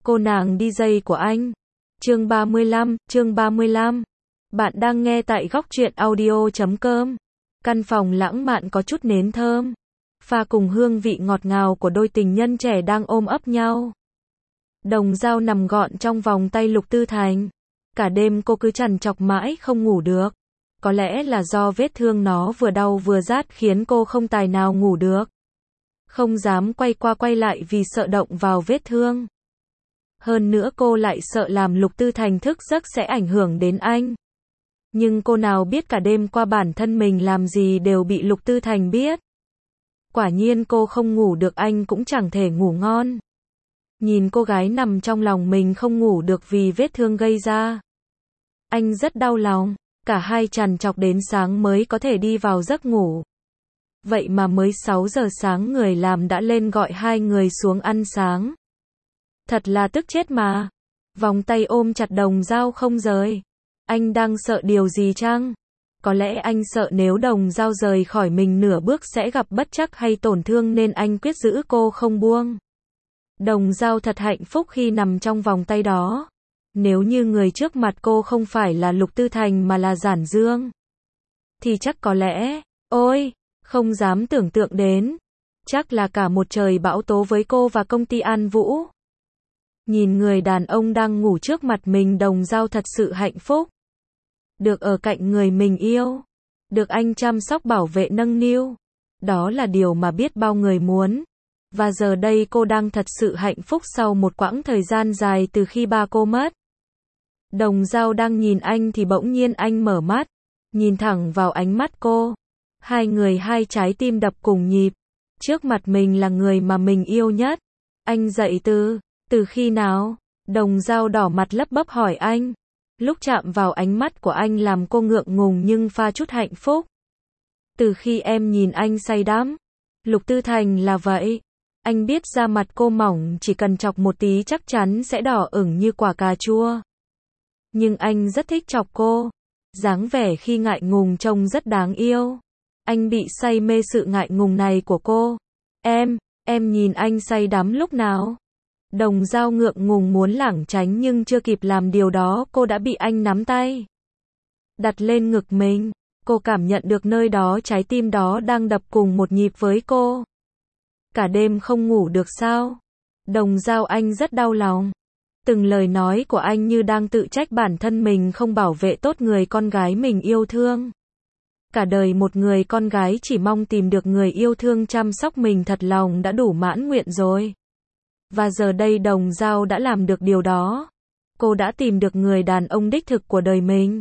Cô nàng DJ của anh. Chương 35. Bạn đang nghe tại góc truyện audio.com. Căn phòng lãng mạn có chút nến thơm, pha cùng hương vị ngọt ngào của đôi tình nhân trẻ đang ôm ấp nhau. Đồng Dao nằm gọn trong vòng tay Lục Tư Thành. Cả đêm cô cứ trằn trọc mãi không ngủ được. Có lẽ là do vết thương nó vừa đau vừa rát khiến cô không tài nào ngủ được. Không dám quay qua quay lại vì sợ động vào vết thương. Hơn nữa cô lại sợ làm Lục Tư Thành thức giấc sẽ ảnh hưởng đến anh. Nhưng cô nào biết cả đêm qua bản thân mình làm gì đều bị Lục Tư Thành biết. Quả nhiên cô không ngủ được, anh cũng chẳng thể ngủ ngon. Nhìn cô gái nằm trong lòng mình không ngủ được vì vết thương gây ra. Anh rất đau lòng, cả hai trằn trọc đến sáng mới có thể đi vào giấc ngủ. Vậy mà mới 6 giờ sáng người làm đã lên gọi hai người xuống ăn sáng. Thật là tức chết mà. Vòng tay ôm chặt Đồng Dao không rời. Anh đang sợ điều gì chăng? Có lẽ anh sợ nếu Đồng Dao rời khỏi mình nửa bước sẽ gặp bất trắc hay tổn thương nên anh quyết giữ cô không buông. Đồng Dao thật hạnh phúc khi nằm trong vòng tay đó. Nếu như người trước mặt cô không phải là Lục Tư Thành mà là Giản Dương, thì chắc có lẽ, ôi, không dám tưởng tượng đến. Chắc là cả một trời bão tố với cô và công ty An Vũ. Nhìn người đàn ông đang ngủ trước mặt mình, Đồng Dao thật sự hạnh phúc. Được ở cạnh người mình yêu. Được anh chăm sóc bảo vệ nâng niu. Đó là điều mà biết bao người muốn. Và giờ đây cô đang thật sự hạnh phúc sau một quãng thời gian dài từ khi ba cô mất. Đồng Dao đang nhìn anh thì bỗng nhiên anh mở mắt. Nhìn thẳng vào ánh mắt cô. Hai người hai trái tim đập cùng nhịp. Trước mặt mình là người mà mình yêu nhất. Anh dậy từ khi nào? Đồng Dao đỏ mặt lắp bắp hỏi anh. Lúc chạm vào ánh mắt của anh làm cô ngượng ngùng nhưng pha chút hạnh phúc. Từ khi em nhìn anh say đắm. Lục Tư Thành là vậy. Anh biết da mặt cô mỏng, chỉ cần chọc một tí chắc chắn sẽ đỏ ửng như quả cà chua. Nhưng anh rất thích chọc cô. Dáng vẻ khi ngại ngùng trông rất đáng yêu. Anh bị say mê sự ngại ngùng này của cô. Em nhìn anh say đắm lúc nào? Đồng Dao ngượng ngùng muốn lảng tránh nhưng chưa kịp làm điều đó cô đã bị anh nắm tay. Đặt lên ngực mình. Cô cảm nhận được nơi đó trái tim đó đang đập cùng một nhịp với cô. Cả đêm không ngủ được sao? Đồng Dao, anh rất đau lòng. Từng lời nói của anh như đang tự trách bản thân mình không bảo vệ tốt người con gái mình yêu thương. Cả đời một người con gái chỉ mong tìm được người yêu thương chăm sóc mình thật lòng đã đủ mãn nguyện rồi. Và giờ đây Đồng Dao đã làm được điều đó. Cô đã tìm được người đàn ông đích thực của đời mình.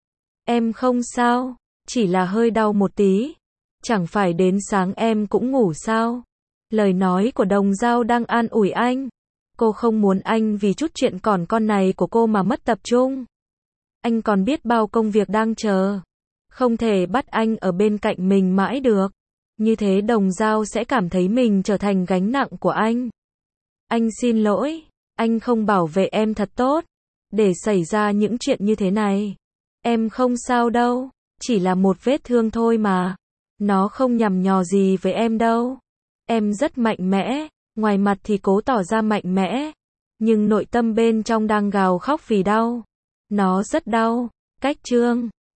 Em không sao, chỉ là hơi đau một tí. Chẳng phải đến sáng em cũng ngủ sao? Lời nói của Đồng Dao đang an ủi anh. Cô không muốn anh vì chút chuyện còn con này của cô mà mất tập trung. Anh còn biết bao công việc đang chờ. Không thể bắt anh ở bên cạnh mình mãi được. Như thế Đồng Dao sẽ cảm thấy mình trở thành gánh nặng của anh. Anh xin lỗi, anh không bảo vệ em thật tốt. Để xảy ra những chuyện như thế này. Em không sao đâu, chỉ là một vết thương thôi mà. Nó không nhằm nhò gì với em đâu. Em rất mạnh mẽ, ngoài mặt thì cố tỏ ra mạnh mẽ. Nhưng nội tâm bên trong đang gào khóc vì đau. Nó rất đau. Cách chương